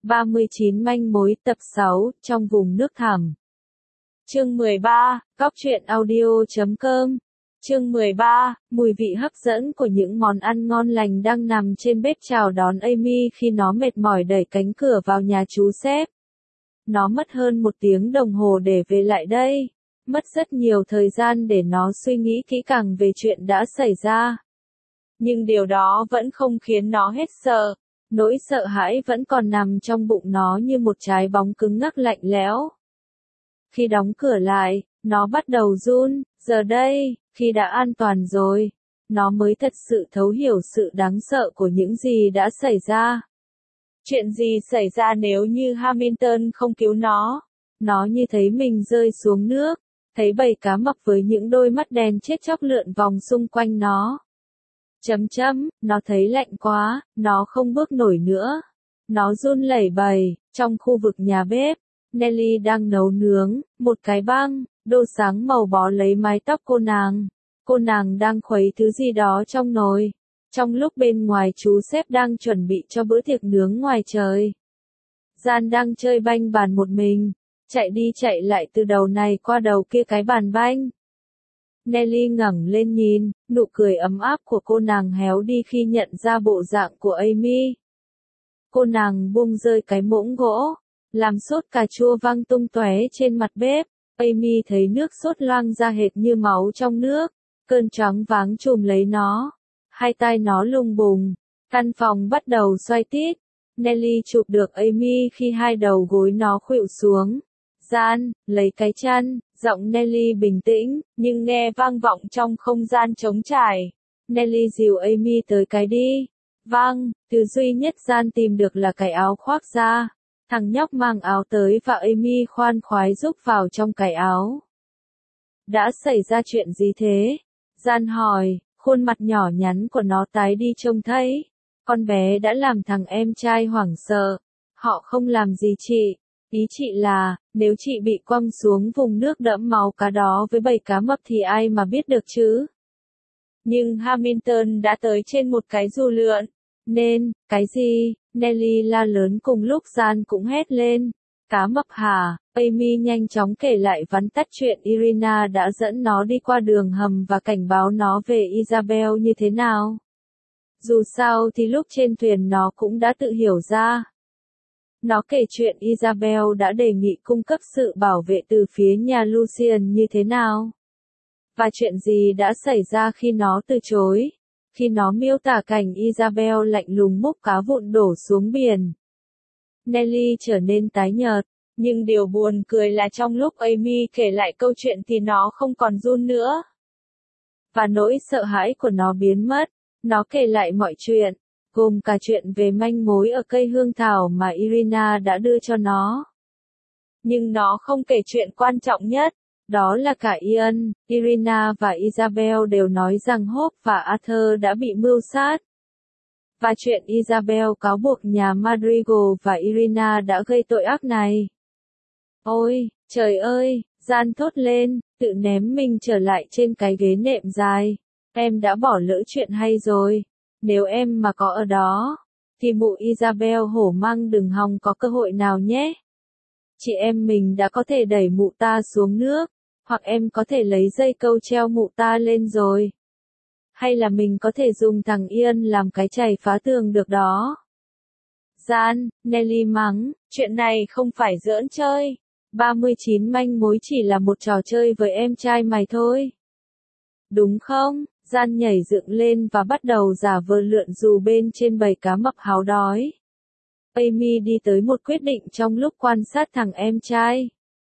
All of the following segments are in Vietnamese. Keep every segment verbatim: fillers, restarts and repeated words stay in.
ba mươi chín manh mối tập sáu, trong vùng nước thẳm. Chương mười ba, Cóc truyện audio chấm com. Chương mười ba, mùi vị hấp dẫn của những món ăn ngon lành đang nằm trên bếp chào đón Amy khi nó mệt mỏi đẩy cánh cửa vào nhà chú sếp. Nó mất hơn một tiếng đồng hồ để về lại đây. Mất rất nhiều thời gian để nó suy nghĩ kỹ càng về chuyện đã xảy ra. Nhưng điều đó vẫn không khiến nó hết sợ. Nỗi sợ hãi vẫn còn nằm trong bụng nó như một trái bóng cứng ngắc lạnh lẽo. Khi đóng cửa lại, nó bắt đầu run. Giờ đây, khi đã an toàn rồi, nó mới thật sự thấu hiểu sự đáng sợ của những gì đã xảy ra. Chuyện gì xảy ra nếu như Hamilton không cứu nó? Nó như thấy mình rơi xuống nước, thấy bầy cá mập với những đôi mắt đen chết chóc lượn vòng xung quanh nó. Chấm chấm, nó thấy lạnh quá, nó không bước nổi nữa. Nó run lẩy bẩy. Trong khu vực nhà bếp, Nelly đang nấu nướng, một cái băng, đồ sáng màu bó lấy mái tóc cô nàng. Cô nàng đang khuấy thứ gì đó trong nồi. Trong lúc bên ngoài chú sếp đang chuẩn bị cho bữa tiệc nướng ngoài trời. Gian đang chơi banh bàn một mình, chạy đi chạy lại từ đầu này qua đầu kia cái bàn banh. Nelly ngẩng lên nhìn, nụ cười ấm áp của cô nàng héo đi khi nhận ra bộ dạng của Amy. Cô nàng buông rơi cái muỗng gỗ, làm sốt cà chua văng tung tóe trên mặt bếp. Amy thấy nước sốt loang ra hệt như máu trong nước, cơn choáng váng trùm lấy nó. Hai tai nó lùng bùng, căn phòng bắt đầu xoay tít. Nelly chụp được Amy khi hai đầu gối nó khuỵu xuống. Gian, lấy cái chăn, giọng Nelly bình tĩnh, nhưng nghe vang vọng trong không gian trống trải. Nelly dìu Amy tới cái đi. Vâng, thứ duy nhất Gian tìm được là cái áo khoác da. Thằng nhóc mang áo tới và Amy khoan khoái giúp vào trong cái áo. Đã xảy ra chuyện gì thế? Gian hỏi, khuôn mặt nhỏ nhắn của nó tái đi trông thấy. Con bé đã làm thằng em trai hoảng sợ. Họ không làm gì chị. Ý chị là, nếu chị bị quăng xuống vùng nước đẫm máu cá đó với bầy cá mập thì ai mà biết được chứ? Nhưng Hamilton đã tới trên một cái dù lượn. Nên, cái gì? Nelly la lớn cùng lúc Gian cũng hét lên. Cá mập hả? Amy nhanh chóng kể lại vắn tắt chuyện Irina đã dẫn nó đi qua đường hầm và cảnh báo nó về Isabel như thế nào. Dù sao thì lúc trên thuyền nó cũng đã tự hiểu ra. Nó kể chuyện Isabel đã đề nghị cung cấp sự bảo vệ từ phía nhà Lucian như thế nào. Và chuyện gì đã xảy ra khi nó từ chối. Khi nó miêu tả cảnh Isabel lạnh lùng múc cá vụn đổ xuống biển. Nelly trở nên tái nhợt. Nhưng điều buồn cười là trong lúc Amy kể lại câu chuyện thì nó không còn run nữa. Và nỗi sợ hãi của nó biến mất. Nó kể lại mọi chuyện, gồm cả chuyện về manh mối ở cây hương thảo mà Irina đã đưa cho nó. Nhưng nó không kể chuyện quan trọng nhất, đó là cả Ian, Irina và Isabel đều nói rằng Hope và Arthur đã bị mưu sát. Và chuyện Isabel cáo buộc nhà Madrigal và Irina đã gây tội ác này. Ôi, trời ơi, Gian thốt lên, tự ném mình trở lại trên cái ghế nệm dài. Em đã bỏ lỡ chuyện hay rồi. Nếu em mà có ở đó, thì mụ Isabel hổ mang đừng hòng có cơ hội nào nhé. Chị em mình đã có thể đẩy mụ ta xuống nước, hoặc em có thể lấy dây câu treo mụ ta lên rồi. Hay là mình có thể dùng thằng Ian làm cái chày phá tường được đó. Gian, Nelly mắng, chuyện này không phải giỡn chơi. ba mươi chín manh mối chỉ là một trò chơi với em trai mày thôi. Đúng không? Gian nhảy dựng lên và bắt đầu giả vờ lượn dù bên trên bầy cá mập háo đói. Amy đi tới một quyết định trong lúc quan sát thằng em trai.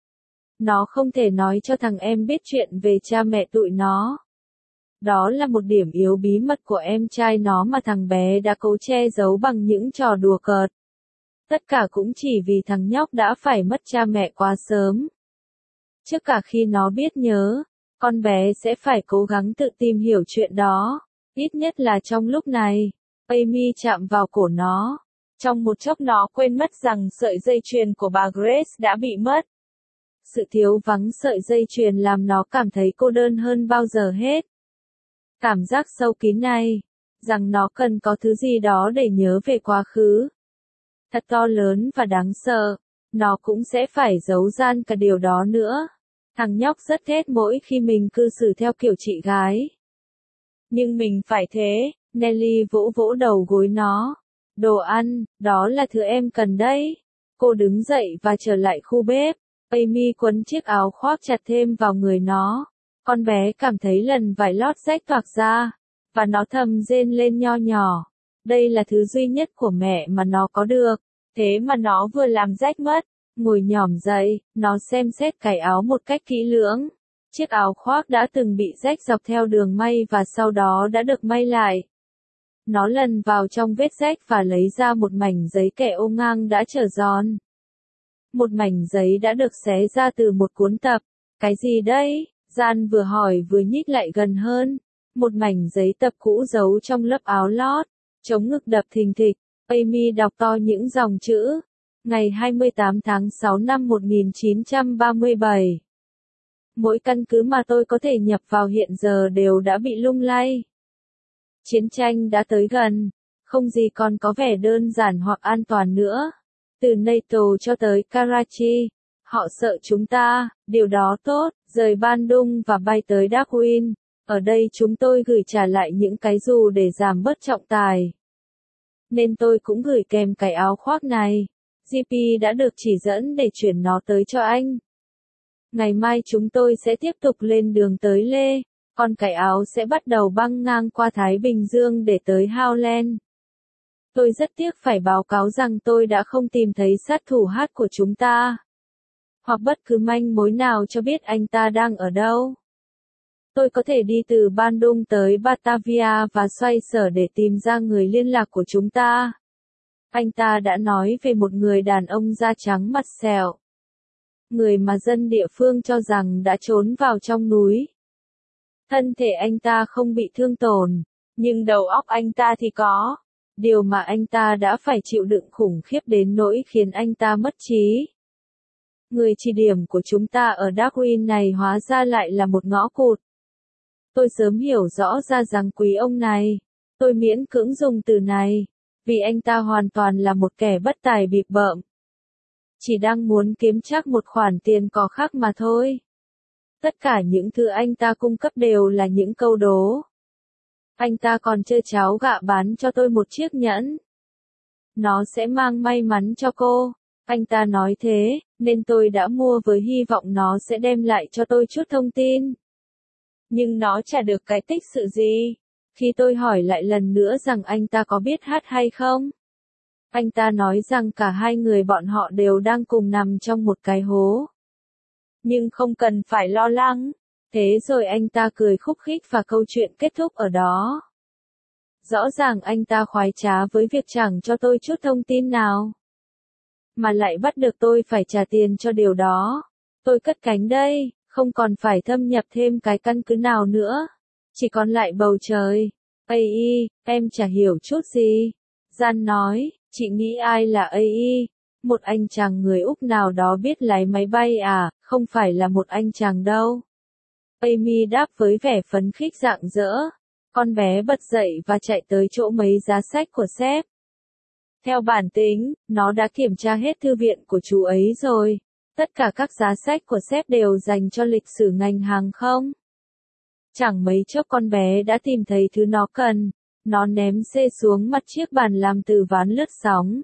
Nó không thể nói cho thằng em biết chuyện về cha mẹ tụi nó. Đó là một điểm yếu bí mật của em trai nó mà thằng bé đã cố che giấu bằng những trò đùa cợt. Tất cả cũng chỉ vì thằng nhóc đã phải mất cha mẹ quá sớm. Trước cả khi nó biết nhớ, con bé sẽ phải cố gắng tự tìm hiểu chuyện đó, ít nhất là trong lúc này. Amy chạm vào cổ nó. Trong một chốc nó quên mất rằng sợi dây chuyền của bà Grace đã bị mất. Sự thiếu vắng sợi dây chuyền làm nó cảm thấy cô đơn hơn bao giờ hết. Cảm giác sâu kín này, rằng nó cần có thứ gì đó để nhớ về quá khứ. thật to lớn và đáng sợ. Nó cũng sẽ phải giấu gian cả điều đó nữa. Thằng nhóc rất ghét mỗi khi mình cư xử theo kiểu chị gái. Nhưng mình phải thế, Nelly vỗ vỗ đầu gối nó. Đồ ăn, đó là thứ em cần đấy. Cô đứng dậy và trở lại khu bếp. Amy quấn chiếc áo khoác chặt thêm vào người nó. Con bé cảm thấy lần vải lót rách toạc ra. Và nó thầm rên lên nho nhỏ. Đây là thứ duy nhất của mẹ mà nó có được. Thế mà nó vừa làm rách mất. Ngồi nhỏm dậy, nó xem xét cái áo một cách kỹ lưỡng. Chiếc áo khoác đã từng bị rách dọc theo đường may và sau đó đã được may lại. Nó lần vào trong vết rách và lấy ra một mảnh giấy kẻ ô ngang đã trở giòn. Một mảnh giấy đã được xé ra từ một cuốn tập. Cái gì đây? Gian vừa hỏi vừa nhích lại gần hơn. Một mảnh giấy tập cũ giấu trong lớp áo lót. Chống ngực đập thình thịch. Amy đọc to những dòng chữ. Ngày hai mươi tám tháng sáu năm một nghìn chín trăm ba mươi bảy. Mỗi căn cứ mà tôi có thể nhập vào hiện giờ đều đã bị lung lay. Chiến tranh đã tới gần, không gì còn có vẻ đơn giản hoặc an toàn nữa. Từ NATO cho tới Karachi, họ sợ chúng ta, điều đó tốt, rời Bandung và bay tới Darwin. Ở đây chúng tôi gửi trả lại những cái dù để giảm bớt trọng tài. Nên tôi cũng gửi kèm cái áo khoác này. giê pê đã được chỉ dẫn để chuyển nó tới cho anh. Ngày mai chúng tôi sẽ tiếp tục lên đường tới Lê, còn cái áo sẽ bắt đầu băng ngang qua Thái Bình Dương để tới Howland. Tôi rất tiếc phải báo cáo rằng tôi đã không tìm thấy sát thủ hát của chúng ta. Hoặc bất cứ manh mối nào cho biết anh ta đang ở đâu. Tôi có thể đi từ Bandung tới Batavia và xoay sở để tìm ra người liên lạc của chúng ta. Anh ta đã nói về một người đàn ông da trắng mặt sẹo. Người mà dân địa phương cho rằng đã trốn vào trong núi. Thân thể anh ta không bị thương tổn, nhưng đầu óc anh ta thì có. Điều mà anh ta đã phải chịu đựng khủng khiếp đến nỗi khiến anh ta mất trí. Người chỉ điểm của chúng ta ở Darwin này hóa ra lại là một ngõ cụt. Tôi sớm hiểu rõ ra rằng quý ông này, tôi miễn cưỡng dùng từ này, vì anh ta hoàn toàn là một kẻ bất tài bịp bợm. Chỉ đang muốn kiếm chắc một khoản tiền cò khác mà thôi. Tất cả những thứ anh ta cung cấp đều là những câu đố. Anh ta còn chơi cháo gạ bán cho tôi một chiếc nhẫn. Nó sẽ mang may mắn cho cô. Anh ta nói thế, nên tôi đã mua với hy vọng nó sẽ đem lại cho tôi chút thông tin. Nhưng nó chả được cái tích sự gì. Khi tôi hỏi lại lần nữa rằng anh ta có biết hát hay không? Anh ta nói rằng cả hai người bọn họ đều đang cùng nằm trong một cái hố. Nhưng không cần phải lo lắng. Thế rồi anh ta cười khúc khích và câu chuyện kết thúc ở đó. Rõ ràng anh ta khoái trá với việc chẳng cho tôi chút thông tin nào. Mà lại bắt được tôi phải trả tiền cho điều đó. Tôi cất cánh đây, không còn phải thâm nhập thêm cái căn cứ nào nữa. Chỉ còn lại bầu trời. Ai, em chả hiểu chút gì. Gian nói, chị nghĩ ai là Ai? Một anh chàng người Úc nào đó biết lái máy bay à, không phải là một anh chàng đâu. Amy đáp với vẻ phấn khích rạng rỡ. Con bé bật dậy và chạy tới chỗ mấy giá sách của sếp. Theo bản tính, nó đã kiểm tra hết thư viện của chú ấy rồi. Tất cả các giá sách của sếp đều dành cho lịch sử ngành hàng không. Chẳng mấy chốc con bé đã tìm thấy thứ nó cần. Nó ném xê xuống mặt chiếc bàn làm từ ván lướt sóng.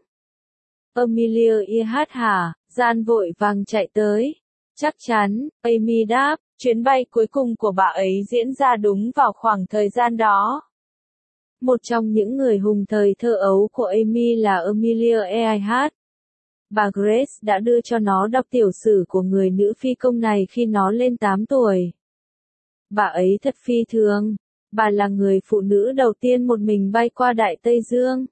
Amelia Earhart hả? Gian vội vàng chạy tới. Chắc chắn, Amy đáp, chuyến bay cuối cùng của bà ấy diễn ra đúng vào khoảng thời gian đó. Một trong những người hùng thời thơ ấu của Amy là Amelia Earhart. Bà Grace đã đưa cho nó đọc tiểu sử của người nữ phi công này khi nó lên tám tuổi. Bà ấy thật phi thường. Bà là người phụ nữ đầu tiên một mình bay qua Đại Tây Dương.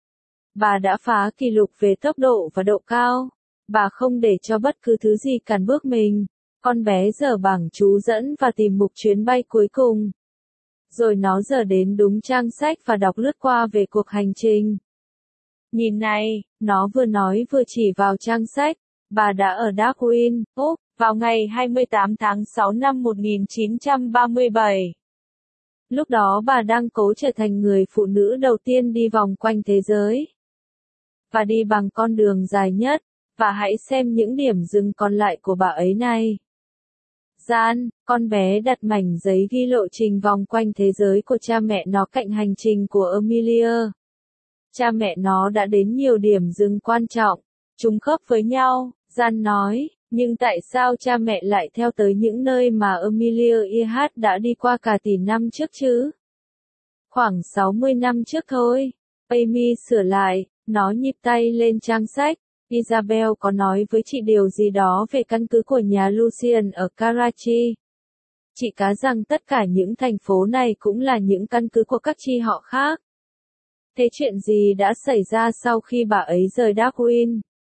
Bà đã phá kỷ lục về tốc độ và độ cao. Bà không để cho bất cứ thứ gì cản bước mình. Con bé dở bảng chú dẫn và tìm mục chuyến bay cuối cùng. Rồi nó dở đến đúng trang sách và đọc lướt qua về cuộc hành trình. Nhìn này, nó vừa nói vừa chỉ vào trang sách. Bà đã ở Darwin, Úc, vào ngày hai mươi tám tháng sáu năm một nghìn chín trăm ba mươi bảy. Lúc đó bà đang cố trở thành người phụ nữ đầu tiên đi vòng quanh thế giới. và đi bằng con đường dài nhất, và hãy xem những điểm dừng còn lại của bà ấy này. Gian, con bé đặt mảnh giấy ghi lộ trình vòng quanh thế giới của cha mẹ nó cạnh hành trình của Amelia. Cha mẹ nó đã đến nhiều điểm dừng quan trọng, trùng khớp với nhau, Gian nói, nhưng tại sao cha mẹ lại theo tới những nơi mà Amelia Earhart đã đi qua cả tỷ năm trước chứ? Khoảng sáu mươi năm trước thôi. Amy sửa lại, nó nhịp tay lên trang sách. Isabel có nói với chị điều gì đó về căn cứ của nhà Lucian ở Karachi. Chị cá rằng tất cả những thành phố này cũng là những căn cứ của các chi họ khác. Thế chuyện gì đã xảy ra sau khi bà ấy rời Darwin?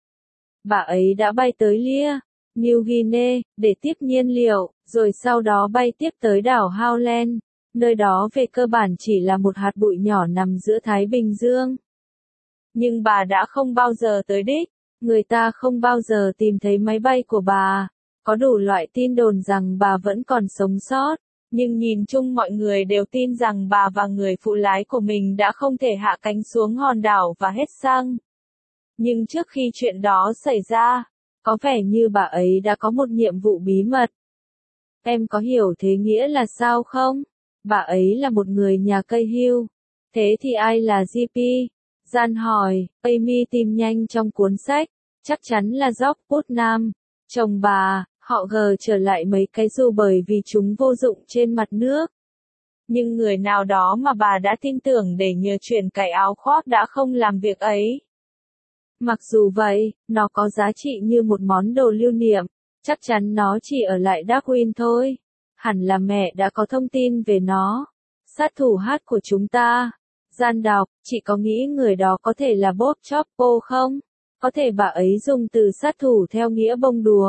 Bà ấy đã bay tới Lear, New Guinea, để tiếp nhiên liệu, rồi sau đó bay tiếp tới đảo Howland, nơi đó về cơ bản chỉ là một hạt bụi nhỏ nằm giữa Thái Bình Dương. Nhưng bà đã không bao giờ tới đích, người ta không bao giờ tìm thấy máy bay của bà. Có đủ loại tin đồn rằng bà vẫn còn sống sót, nhưng nhìn chung mọi người đều tin rằng bà và người phụ lái của mình đã không thể hạ cánh xuống hòn đảo và hết xăng. Nhưng trước khi chuyện đó xảy ra, có vẻ như bà ấy đã có một nhiệm vụ bí mật. Em có hiểu thế nghĩa là sao không? Bà ấy là một người nhà cây hưu. Thế thì ai là giê pê? Gian hỏi, Amy tìm nhanh trong cuốn sách. Chắc chắn là George Putnam. Chồng bà, họ gờ trở lại mấy cái dù bởi vì chúng vô dụng trên mặt nước. Nhưng người nào đó mà bà đã tin tưởng để nhờ chuyển cài áo khoác đã không làm việc ấy. Mặc dù vậy, nó có giá trị như một món đồ lưu niệm, chắc chắn nó chỉ ở lại Darwin thôi. Hẳn là mẹ đã có thông tin về nó. Sát thủ hát của chúng ta. Gian đọc, chị có nghĩ người đó có thể là Bob Choppo không? Có thể bà ấy dùng từ sát thủ theo nghĩa bông đùa.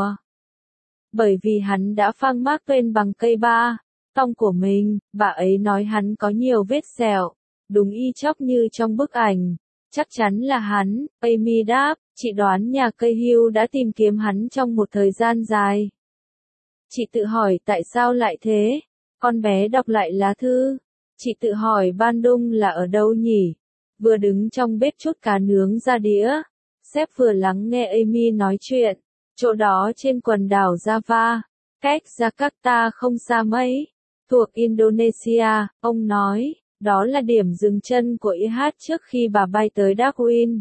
Bởi vì hắn đã phang Mark Twain bằng cây ba, tông của mình, bà ấy nói hắn có nhiều vết sẹo, đúng y chóc như trong bức ảnh. Chắc chắn là hắn, Amy đáp, chị đoán nhà cây hưu đã tìm kiếm hắn trong một thời gian dài. Chị tự hỏi tại sao lại thế? Con bé đọc lại lá thư. Chị tự hỏi Bandung là ở đâu nhỉ? Vừa đứng trong bếp chút cá nướng ra đĩa. Sếp vừa lắng nghe Amy nói chuyện. Chỗ đó trên quần đảo Java, cách Jakarta không xa mấy, thuộc Indonesia, ông nói, đó là điểm dừng chân của Earhart trước khi bà bay tới Darwin.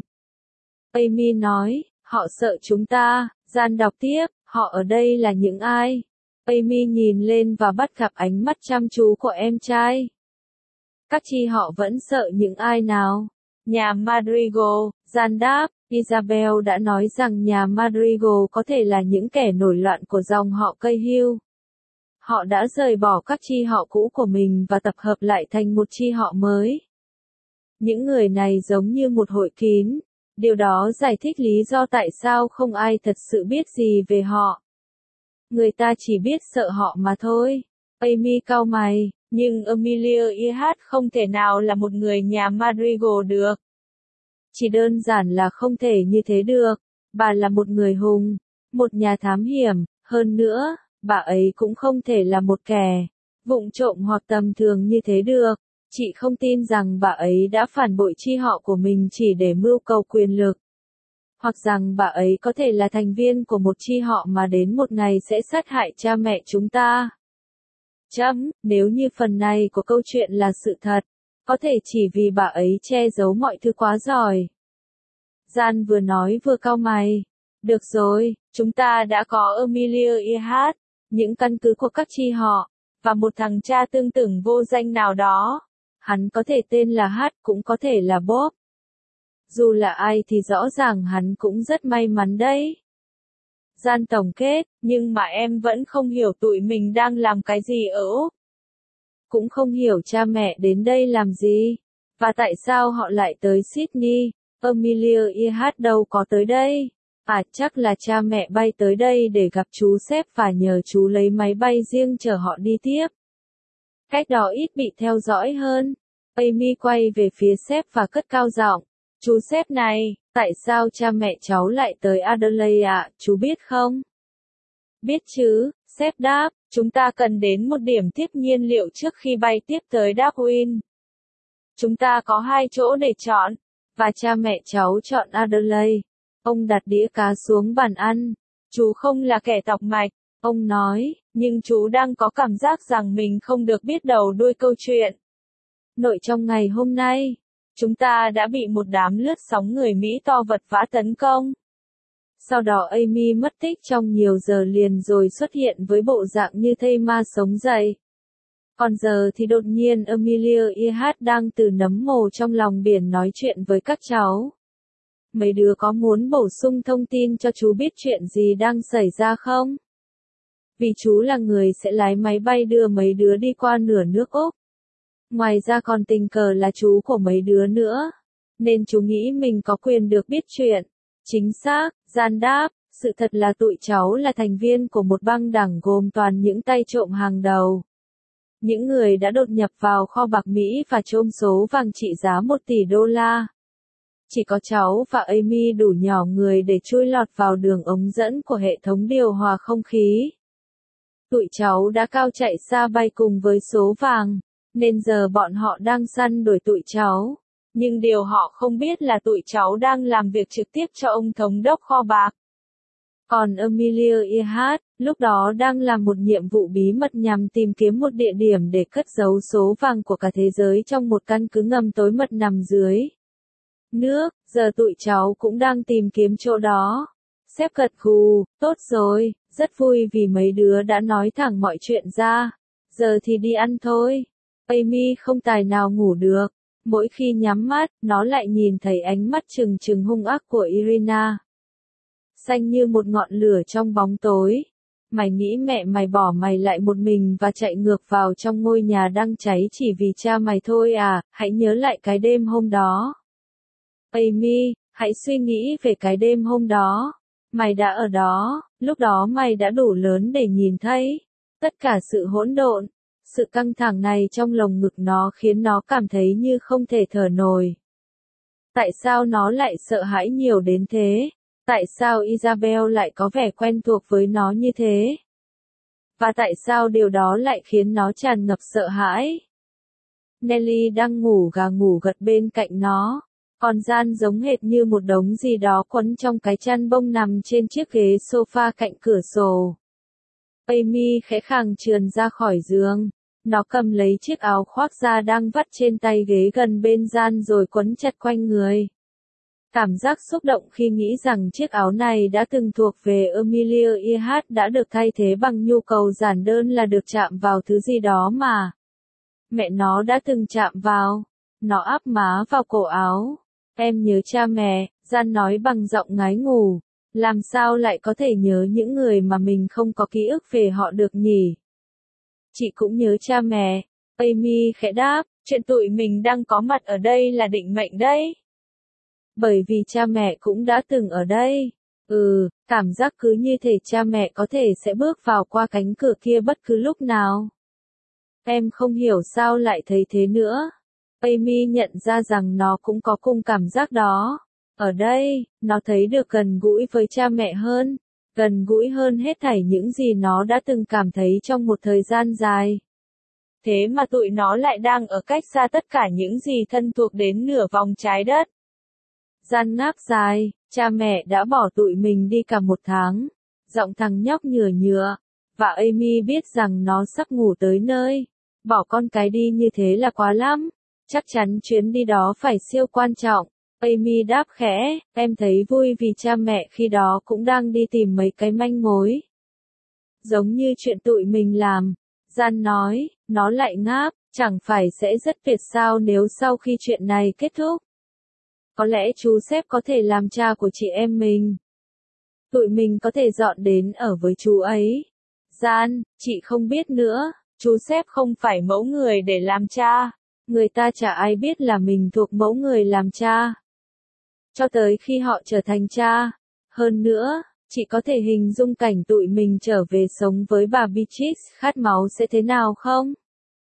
Amy nói, họ sợ chúng ta. Gian đọc tiếp, họ ở đây là những ai? Amy nhìn lên và bắt gặp ánh mắt chăm chú của em trai. Các chi họ vẫn sợ những ai nào? Nhà Madrigal, Gian đáp, Isabel đã nói rằng nhà Madrigal có thể là những kẻ nổi loạn của dòng họ cây hưu. Họ đã rời bỏ các chi họ cũ của mình và tập hợp lại thành một chi họ mới. Những người này giống như một hội kín. Điều đó giải thích lý do tại sao không ai thật sự biết gì về họ. Người ta chỉ biết sợ họ mà thôi. Amy cau mày, nhưng Amelia Earhart không thể nào là một người nhà Madrigal được. Chỉ đơn giản là không thể như thế được. Bà là một người hùng, một nhà thám hiểm, hơn nữa, bà ấy cũng không thể là một kẻ vụng trộm hoặc tầm thường như thế được. Chị không tin rằng bà ấy đã phản bội chi họ của mình chỉ để mưu cầu quyền lực. Hoặc rằng bà ấy có thể là thành viên của một chi họ mà đến một ngày sẽ sát hại cha mẹ chúng ta. Chấm, nếu như phần này của câu chuyện là sự thật, có thể chỉ vì bà ấy che giấu mọi thứ quá giỏi. Gian vừa nói vừa cau mày. Được rồi, chúng ta đã có Amelia Earhart, những căn cứ của các chi họ, và một thằng cha tương tự vô danh nào đó. Hắn có thể tên là Hát cũng có thể là Bob. Dù là ai thì rõ ràng hắn cũng rất may mắn đấy. Gian tổng kết, nhưng mà em vẫn không hiểu tụi mình đang làm cái gì ở Úc. Cũng không hiểu cha mẹ đến đây làm gì. Và tại sao họ lại tới Sydney, Amelia Earhart đâu có tới đây. À chắc là cha mẹ bay tới đây để gặp chú sếp và nhờ chú lấy máy bay riêng chở họ đi tiếp. Cách đó ít bị theo dõi hơn. Amy quay về phía sếp và cất cao giọng. Chú sếp này, tại sao cha mẹ cháu lại tới Adelaide ạ, chú biết không? Biết chứ, sếp đáp, chúng ta cần đến một điểm tiếp nhiên liệu trước khi bay tiếp tới Darwin. Chúng ta có hai chỗ để chọn. và cha mẹ cháu chọn Adelaide. Ông đặt đĩa cá xuống bàn ăn. Chú không là kẻ tọc mạch, ông nói, nhưng chú đang có cảm giác rằng mình không được biết đầu đuôi câu chuyện. Nội trong ngày hôm nay, chúng ta đã bị một đám lướt sóng người Mỹ to vật vã tấn công. Sau đó Amy mất tích trong nhiều giờ liền rồi xuất hiện với bộ dạng như thây ma sống dậy. Còn giờ thì đột nhiên Amelia Earhart đang từ nấm mồ trong lòng biển nói chuyện với các cháu. Mấy đứa có muốn bổ sung thông tin cho chú biết chuyện gì đang xảy ra không? Vì chú là người sẽ lái máy bay đưa mấy đứa đi qua nửa nước Úc. Ngoài ra còn tình cờ là chú của mấy đứa nữa. Nên chú nghĩ mình có quyền được biết chuyện. Chính xác, Gian đáp, sự thật là tụi cháu là thành viên của một băng đảng gồm toàn những tay trộm hàng đầu. Những người đã đột nhập vào kho bạc Mỹ và trộm số vàng trị giá một tỷ đô la. Chỉ có cháu và Amy đủ nhỏ người để chui lọt vào đường ống dẫn của hệ thống điều hòa không khí. Tụi cháu đã cao chạy xa bay cùng với số vàng, nên giờ bọn họ đang săn đuổi tụi cháu. Nhưng điều họ không biết là tụi cháu đang làm việc trực tiếp cho ông thống đốc kho bạc. Còn Amelia Earhart, lúc đó đang làm một nhiệm vụ bí mật nhằm tìm kiếm một địa điểm để cất giấu số vàng của cả thế giới trong một căn cứ ngầm tối mật nằm dưới nước, giờ tụi cháu cũng đang tìm kiếm chỗ đó. Sếp gật gù, tốt rồi, rất vui vì mấy đứa đã nói thẳng mọi chuyện ra. Giờ thì đi ăn thôi. Amy không tài nào ngủ được. Mỗi khi nhắm mắt, nó lại nhìn thấy ánh mắt trừng trừng hung ác của Irina. Xanh như một ngọn lửa trong bóng tối. Mày nghĩ mẹ mày bỏ mày lại một mình và chạy ngược vào trong ngôi nhà đang cháy chỉ vì cha mày thôi à, hãy nhớ lại cái đêm hôm đó. Amy, hãy suy nghĩ về cái đêm hôm đó. Mày đã ở đó, lúc đó mày đã đủ lớn để nhìn thấy tất cả sự hỗn độn. Sự căng thẳng này trong lồng ngực nó khiến nó cảm thấy như không thể thở nổi. Tại sao nó lại sợ hãi nhiều đến thế? Tại sao Isabel lại có vẻ quen thuộc với nó như thế? Và tại sao điều đó lại khiến nó tràn ngập sợ hãi? Nelly đang ngủ gà ngủ gật bên cạnh nó. Còn Gian giống hệt như một đống gì đó quấn trong cái chăn bông nằm trên chiếc ghế sofa cạnh cửa sổ. Amy khẽ khàng trườn ra khỏi giường. Nó cầm lấy chiếc áo khoác da đang vắt trên tay ghế gần bên Gian rồi quấn chặt quanh người. Cảm giác xúc động khi nghĩ rằng chiếc áo này đã từng thuộc về Amelia Earhart đã được thay thế bằng nhu cầu giản đơn là được chạm vào thứ gì đó mà mẹ nó đã từng chạm vào. Nó áp má vào cổ áo. Em nhớ cha mẹ, Gian nói bằng giọng ngái ngủ. Làm sao lại có thể nhớ những người mà mình không có ký ức về họ được nhỉ? Chị cũng nhớ cha mẹ. Amy khẽ đáp, chuyện tụi mình đang có mặt ở đây là định mệnh đấy. Bởi vì cha mẹ cũng đã từng ở đây. Ừ, cảm giác cứ như thể cha mẹ có thể sẽ bước vào qua cánh cửa kia bất cứ lúc nào. Em không hiểu sao lại thấy thế nữa. Amy nhận ra rằng nó cũng có cùng cảm giác đó. Ở đây, nó thấy được gần gũi với cha mẹ hơn. Gần gũi hơn hết thảy những gì nó đã từng cảm thấy trong một thời gian dài. Thế mà tụi nó lại đang ở cách xa tất cả những gì thân thuộc đến nửa vòng trái đất. Gian ngáp dài, cha mẹ đã bỏ tụi mình đi cả một tháng. Giọng thằng nhóc nhừa nhựa. Và Amy biết rằng nó sắp ngủ tới nơi. Bỏ con cái đi như thế là quá lắm. Chắc chắn chuyến đi đó phải siêu quan trọng. Amy đáp khẽ, em thấy vui vì cha mẹ khi đó cũng đang đi tìm mấy cái manh mối. Giống như chuyện tụi mình làm. Gian nói, nó lại ngáp, chẳng phải sẽ rất tuyệt sao nếu sau khi chuyện này kết thúc. Có lẽ chú sếp có thể làm cha của chị em mình. Tụi mình có thể dọn đến ở với chú ấy. Gian, chị không biết nữa, chú sếp không phải mẫu người để làm cha. Người ta chả ai biết là mình thuộc mẫu người làm cha. Cho tới khi họ trở thành cha. Hơn nữa, chị có thể hình dung cảnh tụi mình trở về sống với bà Beatrice khát máu sẽ thế nào không?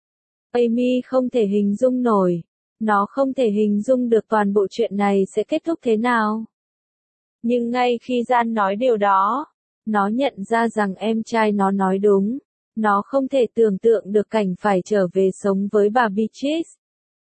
Amy không thể hình dung nổi. Nó không thể hình dung được toàn bộ chuyện này sẽ kết thúc thế nào. Nhưng ngay khi Gian nói điều đó, nó nhận ra rằng em trai nó nói đúng. Nó không thể tưởng tượng được cảnh phải trở về sống với bà Beatrice.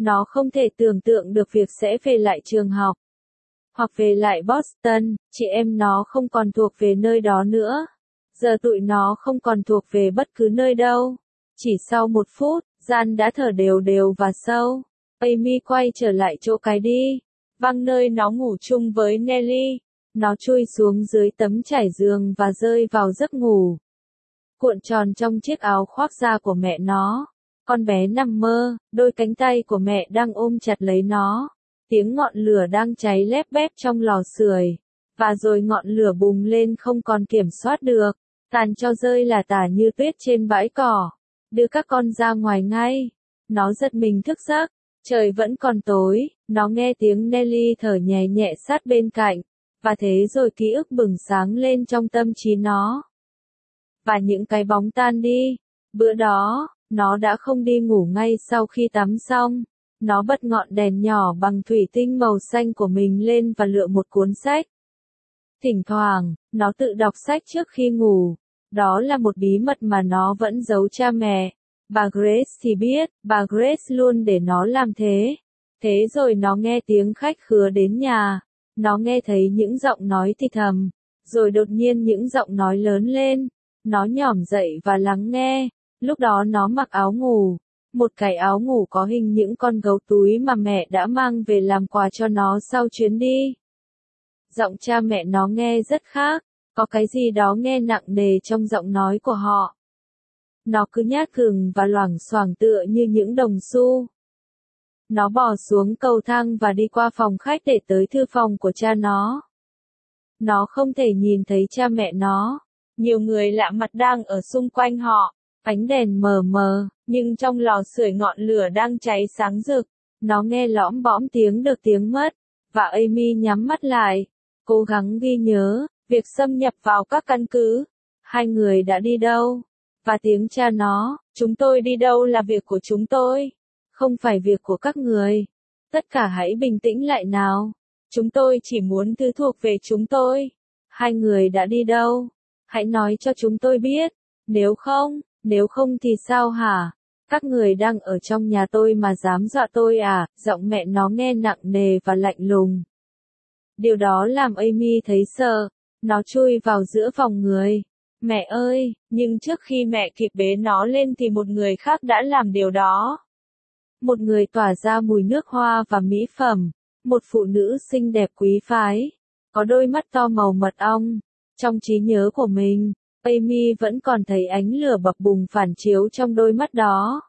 Nó không thể tưởng tượng được việc sẽ về lại trường học. Hoặc về lại Boston, chị em nó không còn thuộc về nơi đó nữa. Giờ tụi nó không còn thuộc về bất cứ nơi đâu. Chỉ sau một phút, Jan đã thở đều đều và sâu. Amy quay trở lại chỗ cái đi. Văng nơi nó ngủ chung với Nelly. Nó chui xuống dưới tấm trải giường và rơi vào giấc ngủ. Cuộn tròn trong chiếc áo khoác da của mẹ nó. Con bé nằm mơ, đôi cánh tay của mẹ đang ôm chặt lấy nó. Tiếng ngọn lửa đang cháy lép bép trong lò sưởi. Và rồi ngọn lửa bùng lên không còn kiểm soát được. Tàn cho rơi là tả như tuyết trên bãi cỏ. Đưa các con ra ngoài ngay. Nó giật mình thức giấc. Trời vẫn còn tối. Nó nghe tiếng Nelly thở nhẹ nhẹ sát bên cạnh. Và thế rồi ký ức bừng sáng lên trong tâm trí nó. Và những cái bóng tan đi. Bữa đó, nó đã không đi ngủ ngay sau khi tắm xong. Nó bật ngọn đèn nhỏ bằng thủy tinh màu xanh của mình lên và lựa một cuốn sách. Thỉnh thoảng, nó tự đọc sách trước khi ngủ. Đó là một bí mật mà nó vẫn giấu cha mẹ. Bà Grace thì biết, bà Grace luôn để nó làm thế. Thế rồi nó nghe tiếng khách khứa đến nhà. Nó nghe thấy những giọng nói thì thầm. Rồi đột nhiên những giọng nói lớn lên. Nó nhỏm dậy và lắng nghe. Lúc đó nó mặc áo ngủ. Một cái áo ngủ có hình những con gấu túi mà mẹ đã mang về làm quà cho nó sau chuyến đi. Giọng cha mẹ nó nghe rất khác. Có cái gì đó nghe nặng nề trong giọng nói của họ. Nó cứ nhát gừng và loảng xoảng tựa như những đồng xu. Nó bò xuống cầu thang và đi qua phòng khách để tới thư phòng của cha nó. Nó không thể nhìn thấy cha mẹ nó. Nhiều người lạ mặt đang ở xung quanh họ. Ánh đèn mờ mờ, nhưng trong lò sưởi ngọn lửa đang cháy sáng rực. Nó nghe lõm bõm tiếng được tiếng mất. Và Amy nhắm mắt lại. Cố gắng ghi nhớ, việc xâm nhập vào các căn cứ. Hai người đã đi đâu? Và tiếng cha nó, chúng tôi đi đâu là việc của chúng tôi. Không phải việc của các người. Tất cả hãy bình tĩnh lại nào. Chúng tôi chỉ muốn thứ thuộc về chúng tôi. Hai người đã đi đâu? Hãy nói cho chúng tôi biết. Nếu không, nếu không thì sao hả? Các người đang ở trong nhà tôi mà dám dọa tôi à? Giọng mẹ nó nghe nặng nề và lạnh lùng. Điều đó làm Amy thấy sợ. Nó chui vào giữa phòng người. Mẹ ơi, nhưng trước khi mẹ kịp bế nó lên thì một người khác đã làm điều đó. Một người tỏa ra mùi nước hoa và mỹ phẩm. Một phụ nữ xinh đẹp quý phái. Có đôi mắt to màu mật ong. Trong trí nhớ của mình, Amy vẫn còn thấy ánh lửa bập bùng phản chiếu trong đôi mắt đó.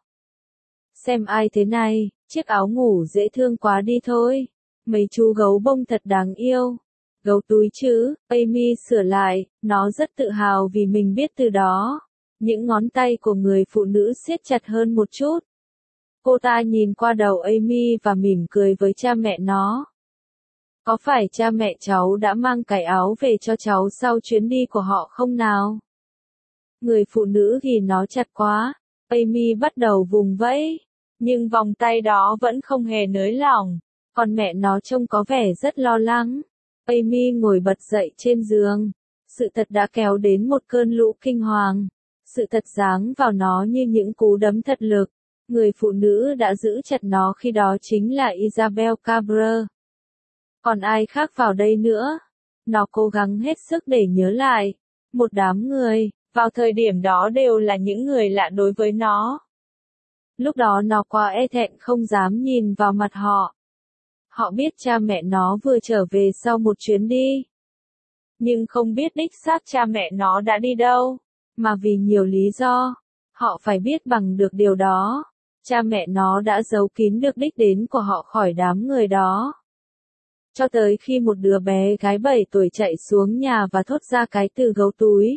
Xem ai thế này, chiếc áo ngủ dễ thương quá đi thôi. Mấy chú gấu bông thật đáng yêu. Gấu túi chứ, Amy sửa lại, nó rất tự hào vì mình biết từ đó. Những ngón tay của người phụ nữ siết chặt hơn một chút. Cô ta nhìn qua đầu Amy và mỉm cười với cha mẹ nó. Có phải cha mẹ cháu đã mang cái áo về cho cháu sau chuyến đi của họ không nào? Người phụ nữ ghi nó chặt quá. Amy bắt đầu vùng vẫy. Nhưng vòng tay đó vẫn không hề nới lỏng. Còn mẹ nó trông có vẻ rất lo lắng. Amy ngồi bật dậy trên giường. Sự thật đã kéo đến một cơn lũ kinh hoàng. Sự thật giáng vào nó như những cú đấm thật lực. Người phụ nữ đã giữ chặt nó khi đó chính là Isabel Cabrera. Còn ai khác vào đây nữa? Nó cố gắng hết sức để nhớ lại. Một đám người, vào thời điểm đó đều là những người lạ đối với nó. Lúc đó nó quá e thẹn không dám nhìn vào mặt họ. Họ biết cha mẹ nó vừa trở về sau một chuyến đi. Nhưng không biết đích xác cha mẹ nó đã đi đâu. Mà vì nhiều lý do, họ phải biết bằng được điều đó. Cha mẹ nó đã giấu kín được đích đến của họ khỏi đám người đó. Cho tới khi một đứa bé gái bảy tuổi chạy xuống nhà và thốt ra cái từ gấu túi.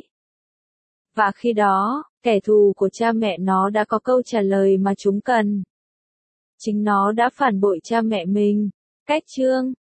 Và khi đó, kẻ thù của cha mẹ nó đã có câu trả lời mà chúng cần. Chính nó đã phản bội cha mẹ mình. Cách chương